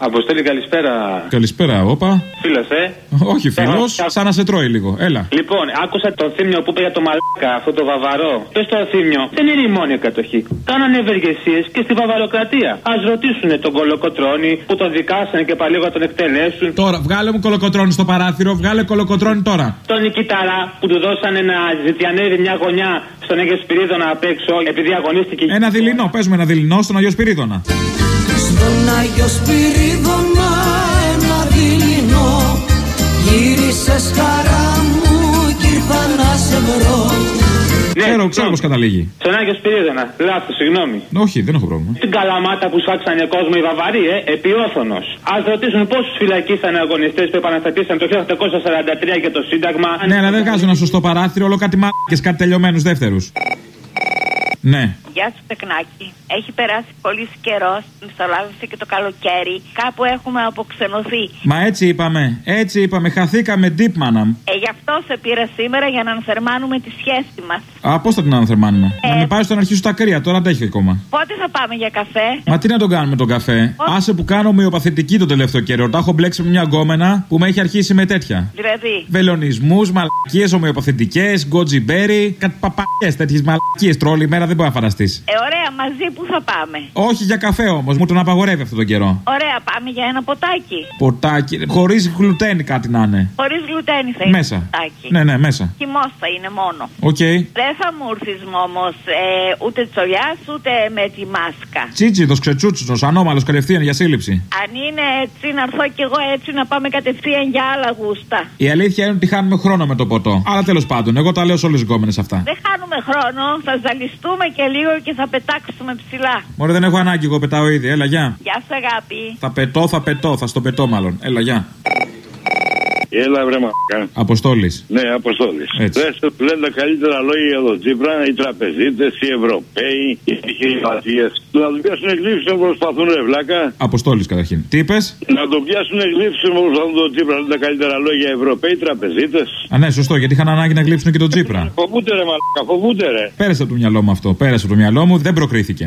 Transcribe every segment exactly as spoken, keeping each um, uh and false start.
Αποστόλη, καλησπέρα. Καλησπέρα, όπα. Φίλος, ε. Όχι φίλος, σαν να σε τρώει λίγο. Έλα. Λοιπόν, άκουσα το θύμιο που είπε για το μαλάκα, αυτό το βαβαρό. Πες το θύμιο, δεν είναι η μόνη κατοχή. Κάνανε ευεργεσίες και στη βαβαροκρατία. Ας ρωτήσουν τον Κολοκοτρώνη που τον δικάσανε και παλίγο τον εκτελέσουν. Τώρα, βγάλε μου Κολοκοτρώνη στο παράθυρο, βγάλε Κολοκοτρώνη τώρα. Τον Νικηταρά που του δώσανε να ζητιανεύει μια γωνιά στον Αγιο Σπυρίδωνα απ' έξω επειδή αγωνίστηκε. Ένα δειλινό, παίζουμε ένα δειλινό στον Αγιο Σπυρίδωνα. Στον Άγιο Σπυρίδωνα ένα δειλινό, γύρισες χαρά μου κι ήρθα να σε βρω. Ναι, ξέρω, ξέρω πώς καταλήγει. Στον Άγιο Σπυρίδωνα, λάθος, συγγνώμη. Όχι, δεν έχω πρόβλημα. Στην Καλαμάτα που σφάξανε κόσμο οι Βαβαροί, ε, επιόθωνος. Ας ρωτήσουν πόσους φυλακίσανε αγωνιστές που επαναστατήσαν το χίλια οκτακόσια σαράντα τρία για το Σύνταγμα. Ναι, αλλά δεν βγάζω ένα σωστό παράθυρο, όλο κάτι μάκες, κάτι τελειωμένους δεύτερους. Ναι. Γεια σου, Τεκνάκη. Έχει περάσει πολύ καιρό, μισθολάβησε και το καλοκαίρι. Κάπου έχουμε αποξενωθεί. Μα έτσι είπαμε, έτσι είπαμε, χαθήκαμε deep, μάνα μου. Ε, γι' αυτό σε πήρα σήμερα για να ανθερμάνουμε τη σχέση μας. Α, πώς θα την ανθερμάνουμε? Ε, να μην πάει στο να αρχίσουν τα κρύα, τώρα αντέχει ακόμα. Πότε θα πάμε για καφέ? Μα τι να τον κάνουμε τον καφέ? Πότε? Άσε που κάνω ομοιοπαθητική τον τελευταίο καιρό. Τα έχω μπλέξει με μια γκόμενα που με έχει αρχίσει με τέτοια. Δηλαδή. Βελονισμούς, μαλακίες, ομοιοπαθητικές, γκοτζιμπέρι, κάτι παπακιές, τέτοιες μαλακίες τρόλη μέρα δεν μπορεί να φανταστεί. Ε, ωραία, μαζί που θα πάμε? Όχι για καφέ όμως, μου τον απαγορεύει αυτόν τον καιρό. Ωραία, πάμε για ένα ποτάκι. Ποτάκι, χωρίς γλουτένι κάτι να είναι. Χωρίς γλουτένι θα είναι. Μέσα. Ποτάκι. Ναι, ναι, μέσα. Χυμός θα είναι μόνο. Οκ. Okay. Δεν θα μου έρθεις όμως ε, ούτε τσολιάς ούτε με τη μάσκα. Τσίτσιδος, ξετσούτσιδος, ανώμαλος κατευθείαν για σύλληψη. Αν είναι έτσι, να έρθω κι εγώ έτσι να πάμε κατευθείαν για άλλα γούστα. Η αλήθεια είναι ότι χάνουμε χρόνο με το ποτό. Αλλά τέλος πάντων, εγώ τα λέω σε όλες τις γκόμενες αυτά. Δεν χάνουμε χρόνο, θα ζαλιστούμε και λίγο και θα πετάξουμε ψηλά. Μωρέ, δεν έχω ανάγκη, εγώ πετάω ήδη. Έλα, γεια. Γεια σου, αγάπη. Θα πετώ, θα πετώ, θα στο πετώ μάλλον. Έλα, γεια. Έλα, βρε μαλάκα. Αποστόλης. Ναι, Αποστόλης. Δεν λένε τα καλύτερα λόγια για τον Τσίπρα, οι τραπεζίτες, οι Ευρωπαίοι, οι επιχειρηματίες. Να τον πιάσουν εγκλήψεις να προσπαθούν, ρε βλάκα. Αποστόλης καταρχήν. Τι είπες? Να τον πιάσουν εγκλήψεις να προσπαθούν τον Τσίπρα. Λένε τα καλύτερα λόγια οι Ευρωπαίοι, οι τραπεζίτες. Α, ναι, σωστό, γιατί είχαν ανάγκη να γλύψουν και τον Τσίπρα. Φοβούνται, ρε μαλάκα, φοβούνται, ρε. Πέρασε από το μυαλό μου αυτό. Πέρασε από το μυαλό μου, δεν προκρίθηκε.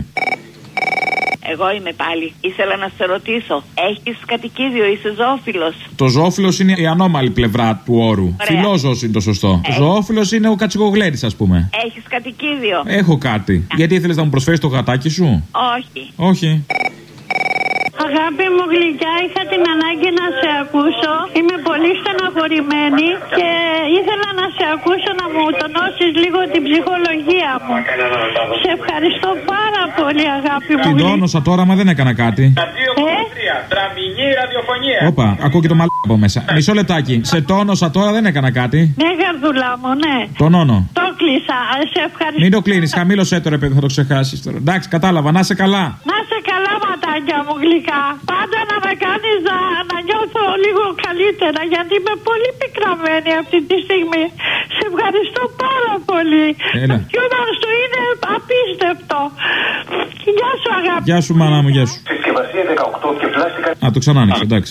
Εγώ είμαι πάλι. Ήθελα να σε ρωτήσω. Έχεις κατοικίδιο, είσαι ζωόφιλος? Το ζωόφιλος είναι η ανώμαλη πλευρά του όρου. Φιλόζωος είναι το σωστό. Ε. Ζωόφιλος είναι ο κατσικογλέρης, ας πούμε. Έχεις κατοικίδιο? Έχω κάτι. Γιατί ήθελες να μου προσφέρεις το γατάκι σου? Όχι. Όχι. Αγάπη μου γλυκιά, είχα την ανάγκη να σε ακούσω. Είμαι πολύ στεναχωρημένη και ήθελα να σε ακούσω να μου τονώσεις λίγο την ψυχολογία μου. Σε ευχαριστώ πάρα πολύ, αγάπη μου. Την τόνωσα τώρα, μα δεν έκανα κάτι. Ε? Τραμινή ραδιοφωνία. Όπα, ακούω και το μαλάκα από μέσα. Μισό λεπτάκι. Σε τόνωσα τώρα, δεν έκανα κάτι. Ναι, γαρδούλα μου, ναι. Τονώνω. Το κλείσα. Σε ευχαριστώ. Μην το κλείνεις, χαμήλωσέ το ρε παιδί, θα το ξεχάσεις τώρα. Εντάξει, κατάλαβα, να είσαι καλά. Να σε καλά, ματάκια μου γλυκά. Πάντα να με κάνεις να, να νιώθω λίγο καλύτερα, γιατί είμαι πολύ πικραμένη αυτή τη στιγμή. Σε ευχαριστώ πάρα πολύ. Έλα. Το χιούμορ σου είναι απίστευτο. Γεια σου, αγάπη. Γεια σου, μάνα μου, γεια σου. Συσκευασία δεκαοκτώ και πλάστικα. Α, το ξανά άνοιξε, εντάξει.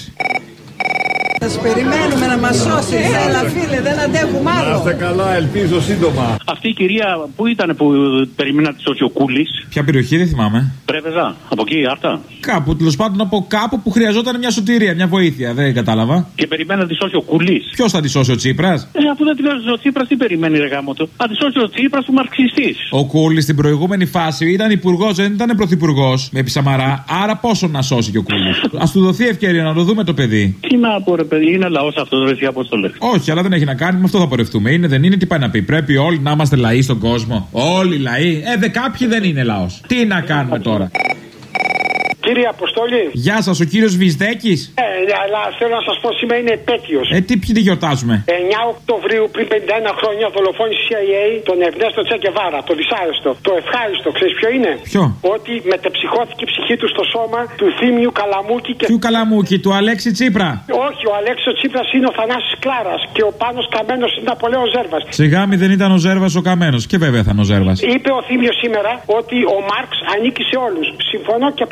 Θα σε περιμένουμε να μας σώσεις. Έλα φίλε, δεν αντέχουμε άλλο. Να είστε καλά, ελπίζω σύντομα. Αυτή η κυρία που ήταν που περιμένα τη σώσει ο Κούλης? Ποια περιοχή δεν θυμάμαι. Πρέβεζα, από εκεί, αυτά. Κάπου, τέλος πάντων από κάπου που χρειαζόταν μια σωτηρία, μια βοήθεια. Δεν κατάλαβα. Και περιμένει να τη σώσει ο Κούλης. Ποιος θα τη σώσει, ο Τσίπρας? Ε, αφού δεν τη σώσει ο Τσίπρας, τι περιμένει, ρε γάμο του? Θα τη σώσει ο Τσίπρας, του μαρξιστής. Ο Κούλης στην προηγούμενη φάση ήταν υπουργός, δεν ήταν πρωθυπουργός με επισαμαρά. Άρα πόσο να σώσει και ο Κούλης? Ας του δοθεί ευκαιρία να το δούμε το παιδί. Τι να πω, ρε παιδί, είναι λαός αυτός, ρε, πώς το λες? Όχι, αλλά δεν έχει να κάνει, με αυτό θα πορευτούμε. Είναι, δεν είναι, τι πάει να πει? Πρέπει όλοι να είμαστε λαοί στον κόσμο. Όλοι λαοί. Ε, δε κάποιοι δεν είναι λαός. Τι να κάνουμε τώρα? Κύριε Αποστόλη. Γεια σας, ο κύριος Βυσδέκης. Ε, αλλά θέλω να σας πω σήμερα είναι επέτειος. Ε, τι, ποιοι τη γιορτάζουμε? εννιά Οκτωβρίου πριν πενήντα ένα χρόνια δολοφόνησε η σι άι έι τον Ευνέστο Τσε Γκεβάρα, το δυσάρεστο. Το ευχάριστο, ξέρεις ποιο είναι? Ποιο? Ότι μετεψυχώθηκε η ψυχή του στο σώμα του Θήμιου Καλαμούκη και. Ποιου Καλαμούκη, του Αλέξη Τσίπρα? Όχι, ο Αλέξης Τσίπρας είναι ο Θανάσης Κλάρας και ο Πάνος Καμένος είναι Ναπολέον Ζέρβας. Σιγά μη δεν ήταν ο Ζέρβας ο Καμένος. Και βέβαια θα είναι ο Ζέρβας. Είπε ο Θήμιος σήμερα ότι ο Μάρξ ανήκει σε όλους. Συμφωνώ και παρξάνω.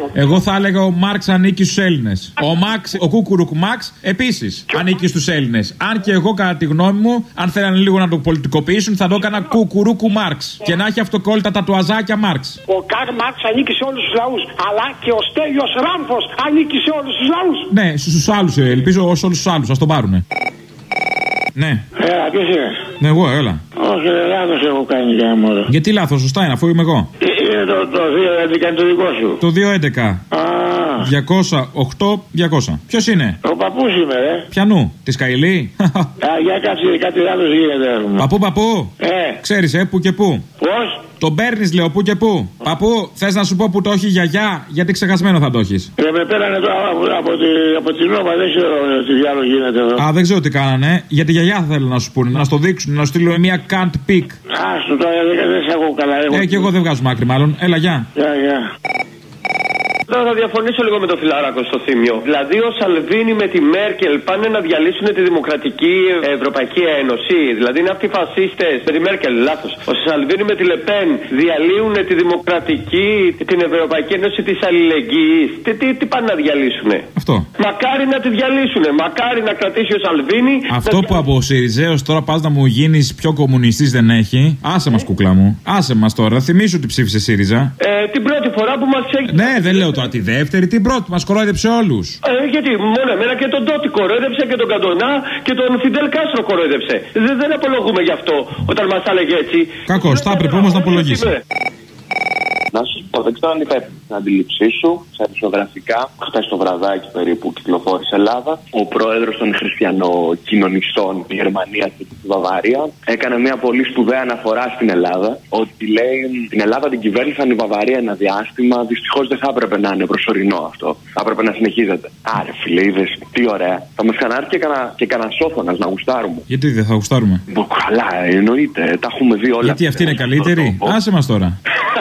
Εγώ θα έλεγα ο Μάρξ ανήκει στους Έλληνες. Ο Μάξ, ο Κούκουρουκ Μάξ επίσης ανήκει στους Έλληνες. Αν και εγώ, κατά τη γνώμη μου, αν θέλανε λίγο να το πολιτικοποιήσουν, θα το έκανα Κουκουρούκου Μάρξ. Και να έχει αυτοκόλλητα τα τουαζάκια Μάρξ. Ο Καρλ Μάρξ ανήκει σε όλους τους λαούς. Αλλά και ο Στέλιος Ράμφος ανήκει σε όλους τους λαούς. Ναι, στους άλλους, ελπίζω σε όλους τους άλλους, ας τον πάρουνε. Ναι. Έλα, ποιος είναι? Ναι, εγώ, έλα. Όχι, λάθος έχω κάνει για μόνο. Γιατί λάθος, σωστά είναι, αφού είμαι εγώ. Είναι το, το δύο έντεκα είναι το δικό σου. Το δύο έντεκα. Α. διακόσια οκτώ διακόσια. Ποιος είναι? Ο παππούς είμαι, ρε. Πιανού, τη Καηλή. Α, για κάτσε, κάτι άλλο γίνεται. Παππού, παππού. Ε. Ξέρεις, ε, που και που. Πώς? Τον παίρνεις, λέω, που και που. Παππού, θες να σου πω που το έχει η γιαγιά, γιατί ξεχασμένο θα το έχεις. Ε, με πέρανε τώρα από, από, τη, από την Νόβα, δεν ξέρω τι διάλογο γίνεται εδώ. Α, δεν ξέρω τι κάνανε. Για τη γιαγιά θα θέλω να σου πούνε, να στο δείξουν, να στείλω μια can't pick. Άστο τώρα, δεν, δεν σε ακούω καλά. Έχω... Ε, και εγώ δεν βγάζω άκρη, μάλλον. Έλα, γεια. Γεια, γεια. Τώρα θα διαφωνήσω λίγο με το φιλαράκο στο Θήμιο. Δηλαδή, ο Σαλβίνι με τη Μέρκελ πάνε να διαλύσουν τη Δημοκρατική Ευρωπαϊκή Ένωση. Δηλαδή, είναι αυτοί οι φασίστες. Με τη Μέρκελ, λάθος. Ο Σαλβίνι με τη Λεπέν διαλύουν τη Δημοκρατική, την Ευρωπαϊκή Ένωση της Αλληλεγγύης. Τι, τι, τι πάνε να διαλύσουν. Αυτό. Μακάρι να τη διαλύσουν. Μακάρι να κρατήσει ο Σαλβίνι. Αυτό να... που από Σιριζέος τώρα πας να μου γίνεις πιο κομμουνιστής δεν έχει. Άσε μας, κουκλά μου. Άσε μας τώρα. Θυμήσου ότι ψήφισε ΣΥΡΙΖΑ. Ε, την πρώτη φορά που μας έχει. Ναι, δεν λέω τώρα τη δεύτερη, την πρώτη. Μας κορόιδεψε όλους. Ε, γιατί μόνο εμένα και τον Τότι κορόιδεψε και τον Καντονά και τον Φιντέλ Κάστρο κορόιδεψε. Δεν, δεν απολογούμε γι' αυτό όταν μας τα έλεγε έτσι. Κακώς, θα έπρεπε όμως να απολογήσει. Να σου πω, δεν ξέρω αν είπα την αντίληψή σου, στα δημοσιογραφικά, χθες το βραδάκι περίπου κυκλοφόρησε Ελλάδα. Ο πρόεδρος των χριστιανοκοινωνιστών στη Γερμανία και στη Βαβαρία έκανε μια πολύ σπουδαία αναφορά στην Ελλάδα. Ότι λέει την Ελλάδα την κυβέρνησαν η Βαβαρία ένα διάστημα. Δυστυχώς δεν θα έπρεπε να είναι προσωρινό αυτό. Θα έπρεπε να συνεχίζεται. Άρε φίλε, είδες τι ωραία. Θα μας ξανάρθει και κανένα και σόφωνας να γουστάρουμε. Γιατί δεν θα γουστάρουμε? Καλά, εννοείται. Τα έχουμε δει όλα. Γιατί αυτή είναι καλύτερη. Άσε μας τώρα.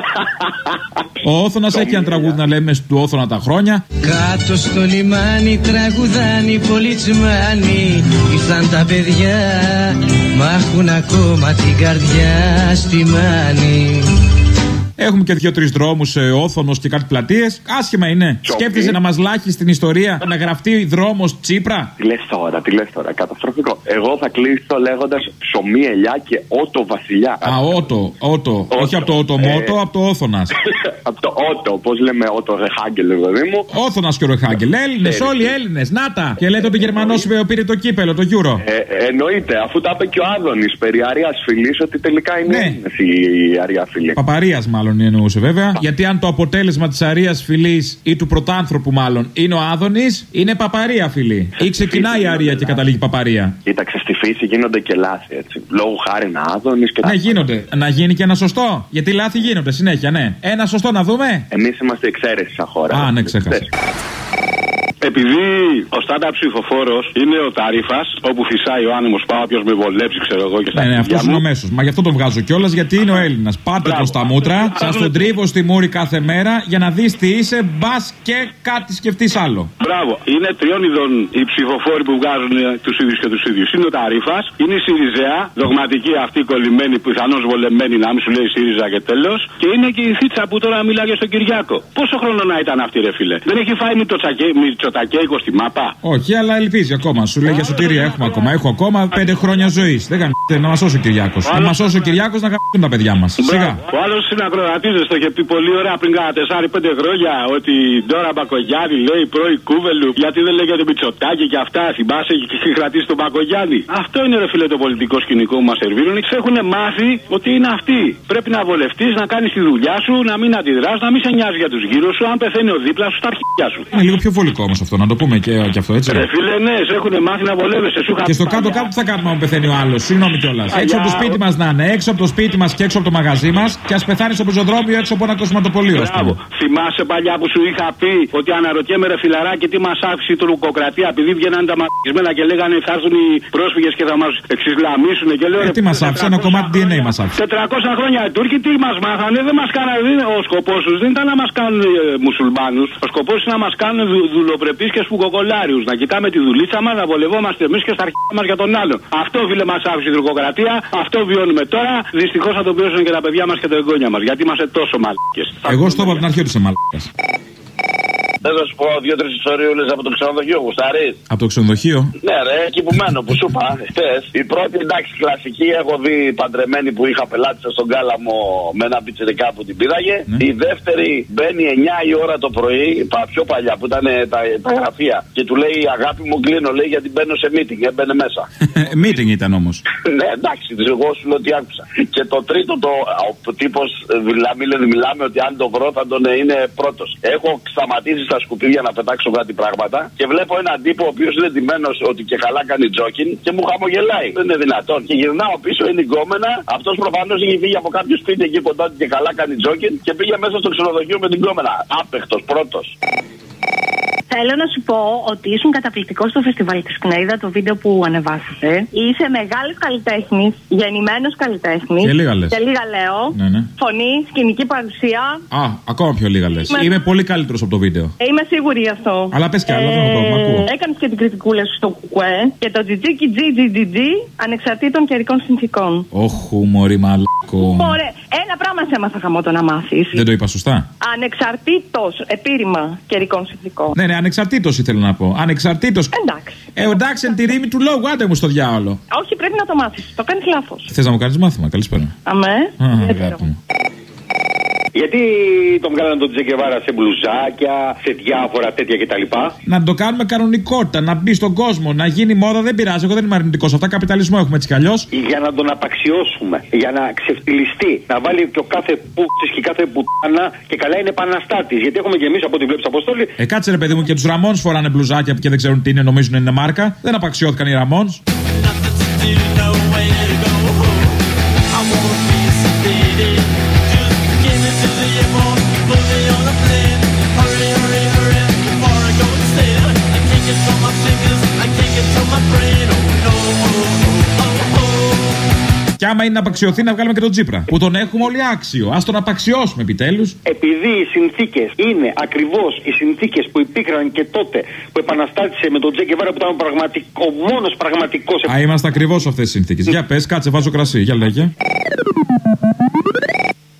Ο Όθωνας έχει ένα τραγούδι να λέμε του Όθωνα τα χρόνια. Κάτω στο λιμάνι τραγουδάνει πολιτσμάνι. Ήρθαν τα παιδιά, μ' έχουν ακόμα την καρδιά στη μάνη. Έχουμε και δύο-τρεις δρόμους, ε, Όθωνος και κάτι πλατείες. Άσχημα είναι. Σκέφτεσαι να μας λάχει στην ιστορία να γραφτεί δρόμος Τσίπρα. Τι λες τώρα, τι λες τώρα, καταστροφικό. Εγώ θα κλείσω λέγοντας ψωμί ελιά και ότο βασιλιά. Α, ότο, ότο. Όχι από το οτομότο, ε... από το Όθωνας. Από το ότο, πώς λέμε ότο Ρεχάγκελ, δηλαδή μου. Όθωνας και ο Ρεχάγκελ. Έλληνες, όλοι Έλληνες. Νάτα. Και λέτε ότι ο Γερμανός πήρε το κύπελο, το Euro. Ε, εννοείται, αφού τα είπε και ο Άδωνης περί Αρίας Φυλής, ότι τελικά είναι Έλληνες η Αρία Φυλή. Παπαρίας μάλλον εννοούσε βέβαια. Α. Γιατί αν το αποτέλεσμα της Αρίας Φυλής ή του πρωτάνθρωπου μάλλον είναι ο Άδωνης, είναι παπαρία φυλή. Ή ξεκινάει η Αρία και καταλήγει παπαρία. Κοίταξε, στη φύση γίνονται και λάθη έτσι. Λόγου χάρη να Άδωνης και. Ναι, γίνονται. Να γίνει και ένα σωστό. Γιατί λάθη γίνονται συνέχεια, ναι. Ένα σωστό να δούμε. Εμείς είμαστε εξαίρεση σαν χώρα. Α, ναι, ξέχασα. Επειδή ο στάντα ψηφοφόρος είναι ο Ταρίφας, όπου φυσάει ο άνεμος πάω, όποιος με βολέψει, ξέρω εγώ και στα ναι, ναι, αυτός είναι ο μέσος. Μα γι' αυτό τον βγάζω κιόλας, γιατί είναι ο Έλληνας. Πάρτε τον στα μούτρα, σας τον τρίβω στη μούρη κάθε μέρα για να δεις τι είσαι, μπας και κάτι σκεφτείς άλλο. Μπράβο. Είναι τριών ειδών οι ψηφοφόροι που βγάζουν τους ίδιους και τους ίδιους. Είναι ο Ταρίφας, είναι η Σιριζέα, δογματική αυτή κολλημένη, πιθανώς βολεμένη, να μην σου λέει ΣΥΡΙΖΑ και τέλος. Και είναι και η Θίτσα που τώρα μιλάγε στον Κυριάκο. Πόσο χρόνο να ήταν αυτή, ρε φίλε? Δεν έχει φάει Μητσοτακέικο στη μάπα. Όχι, αλλά ελπίζει ακόμα. Σου λέει για σωτηρία έχουμε ακόμα. Έχω ακόμα πέντε χρόνια ζωής. Δεν κάνει να μας σώσει ο Κυριάκος. Να μας σώσει ο Κυριάκος να κάνουν τα παιδιά μας. Σιγά. Ο άλλος συνακροατής το είχε πει πολύ ωραία πριν κάνα τεσσάρι πέντε χρόνια ότι τώρα Μπακογιάννη λέει πρώην Κούβελου. Γιατί δεν λέγεται Μητσοτάκη και αυτά. Θυμάσαι και έχει κρατήσει τον Μπακογιάννη. Αυτό είναι ρε φίλε το πολιτικό σκηνικό που μας σερβίρουν. Τους έχουν μάθει ότι είναι αυτοί. Πρέπει να βολευτείς, να κάνεις τη δουλειά σου, να μην αντιδράς, να μην σε νοιάζει για τους γύρω σου. Αν πεθαίνει ο δίπλα σου, στα αρχίδια σου. Είναι λίγο πιο βολικό όμως αυτό, να το πούμε και, και αυτό έτσι. Ρε φίλε, ναι, σε έχουν μάθει να βολεύεσαι. Σου και στο κάτω-κάτω τι θα κάνουμε αν πεθαίνει ο άλλος? Συγγνώμη κιόλας. Έξω από το σπίτι μας να είναι, έξω από το σπίτι μας και έξω από το μαγαζί μας και ας πεθάνει στο πεζοδρόμιο έξω από ένα κοσματοπολείο. Θυμάσαι παλιά που σου είχα πει ότι αναρωτιέμαι ρε φιλαράκι τι μας άφησε η τουρκοκρατία επειδή βγαίναν τα μαγισμένα και λέγανε θα έρθουν οι πρόσφυγες και θα μας εξισλαμίσουν και λέω. Ε, τι μας άφησε, ένα κομμάτι ντι εν έι μας άφησε. τετρακόσια χρόνια οι Τούρκοι τι μας μάθανε, δεν μας κάνανε. Ο σκοπός τους δεν ήταν να μας κάνουν ε, μουσουλμάνους. Ο σκοπός είναι να μας κάνουν δου, δουλοπρεπείς και σπουκοκολάριους. Να κοιτάμε τη δουλίτσα μας, να βολευόμαστε εμείς και στα αρχαία μας για τον άλλον. Αυτό φίλε μας άφησε η τουρκοκρατία, αυτό βιώνουμε τώρα. Δυστυχώς θα το βιώσουν και τα παιδιά μας και τα εγγόνια μας. Γιατί είμαστε τόσο μαλάκες. Εγώ στο είπα από την αρχή ότι είσαι μαλάκας. Δεν θα σου πω δύο-τρει ιστοριούλες από το ξενοδοχείο, γουστάρεις? Από το ξενοδοχείο? Ναι, ρε, εκεί που μένω, που σου είπα χτες. Η πρώτη, εντάξει, κλασική, έχω δει παντρεμένη που είχα πελάτησα στον Κάλαμο με ένα πιτσιρικά που την πήραγε. Ναι. Η δεύτερη μπαίνει εννιά η ώρα το πρωί, πιο παλιά που ήταν τα, τα γραφεία. Και του λέει, αγάπη μου, κλείνω, λέει, γιατί μπαίνω σε meeting. Έμπαινε μέσα. Meeting ήταν όμως. Ναι, εντάξει, εγώ σου λέω τι άκουσα. Και το τρίτο, το, ο τύπος μιλάμε, μιλάμε ότι αν το βρω θα τον είναι πρώτος. Έχω σταματήσει στα σκουπίδια να πετάξω κάτι πράγματα και βλέπω έναν τύπο ο οποίος είναι ντυμένος ότι και καλά κάνει τζόκιν και μου χαμογελάει. Δεν είναι δυνατόν. Και γυρνάω πίσω, είναι η γκόμενα. Αυτός προφανώς είχε φύγει από κάποιο σπίτι εκεί κοντά και καλά κάνει τζόκιν και πήγε μέσα στο ξενοδοχείο με την γκόμενα. Άπεχτος, πρώτος. Θέλω να σου πω ότι ήσουν καταπληκτικός στο φεστιβάλ της Κνέιδα, το βίντεο που ανεβάσατε. Είσαι μεγάλος καλλιτέχνης, γεννημένος καλλιτέχνης. Και λίγα λες. Και λίγα λέω. Ναι, ναι. Φωνή, σκηνική παρουσία. Α, ακόμα πιο λίγα λες. Είμαι πολύ καλύτερος από το βίντεο. Είμαι σίγουρη γι' αυτό. Αλλά πες κι άλλο, δεν έχω πρόβλημα. Ακούω. Έκανες και την κριτικούλα σου στο κουκουέ και το τζιτζίκι τζιτζιτζιτζι ανεξαρτήτων καιρικών συνθήκων. Όχου, μωρή μαλάκο. Ωραία, ένα πράγμα σε έμαθα χαμότο να μάθεις. Δεν το είπα σωστά. Ανεξαρτήτως επίρρημα καιρικών συνθήκων. Ναι, ναι, ανεξαρτήτως ήθελα να πω. Ανεξαρτήτως. Εντάξει. Ε, εντάξει, εν τη ρήμη του λόγου, άντε μου στο διάολο. Όχι, πρέπει να το μάθεις. Το κάνεις λάθος. Θες να μου κάνεις μάθημα, καλησπέρα. Αμέ. Α, γιατί τον βγάλανε τον Τζεκεβάρα σε μπλουζάκια, σε διάφορα τέτοια κτλ. Να το κάνουμε κανονικότητα, να μπει στον κόσμο, να γίνει μόδα, δεν πειράζει. Εγώ δεν είμαι αρνητικός. Αυτά καπιταλισμό έχουμε έτσι κι αλλιώς. Για να τον απαξιώσουμε, για να ξεφτυλιστεί, να βάλει και ο κάθε πούτσης και κάθε πουτάνα και καλά είναι επαναστάτης. Γιατί έχουμε και εμείς από ό,τι βλέπεις, Αποστόλη. Ε, κάτσε ρε παιδί μου, και τους Ραμόνς φοράνε μπλουζάκια και δεν ξέρουν τι είναι, νομίζουν είναι μάρκα. Δεν απαξιώθηκαν οι Ραμόνς. Και άμα είναι να απαξιωθεί, να βγάλουμε και τον Τσίπρα. Που τον έχουμε όλοι άξιο. Ας τον απαξιώσουμε επιτέλους. Επειδή οι συνθήκες είναι ακριβώς οι συνθήκες που υπήρχαν και τότε που επαναστάτησε με τον Τζεκεβάρα που ήταν πραγματικό, ο μόνος πραγματικός. Α, είμαστε ακριβώς αυτές τις συνθήκες. Για πες, κάτσε, βάζω κρασί. Για λέγε.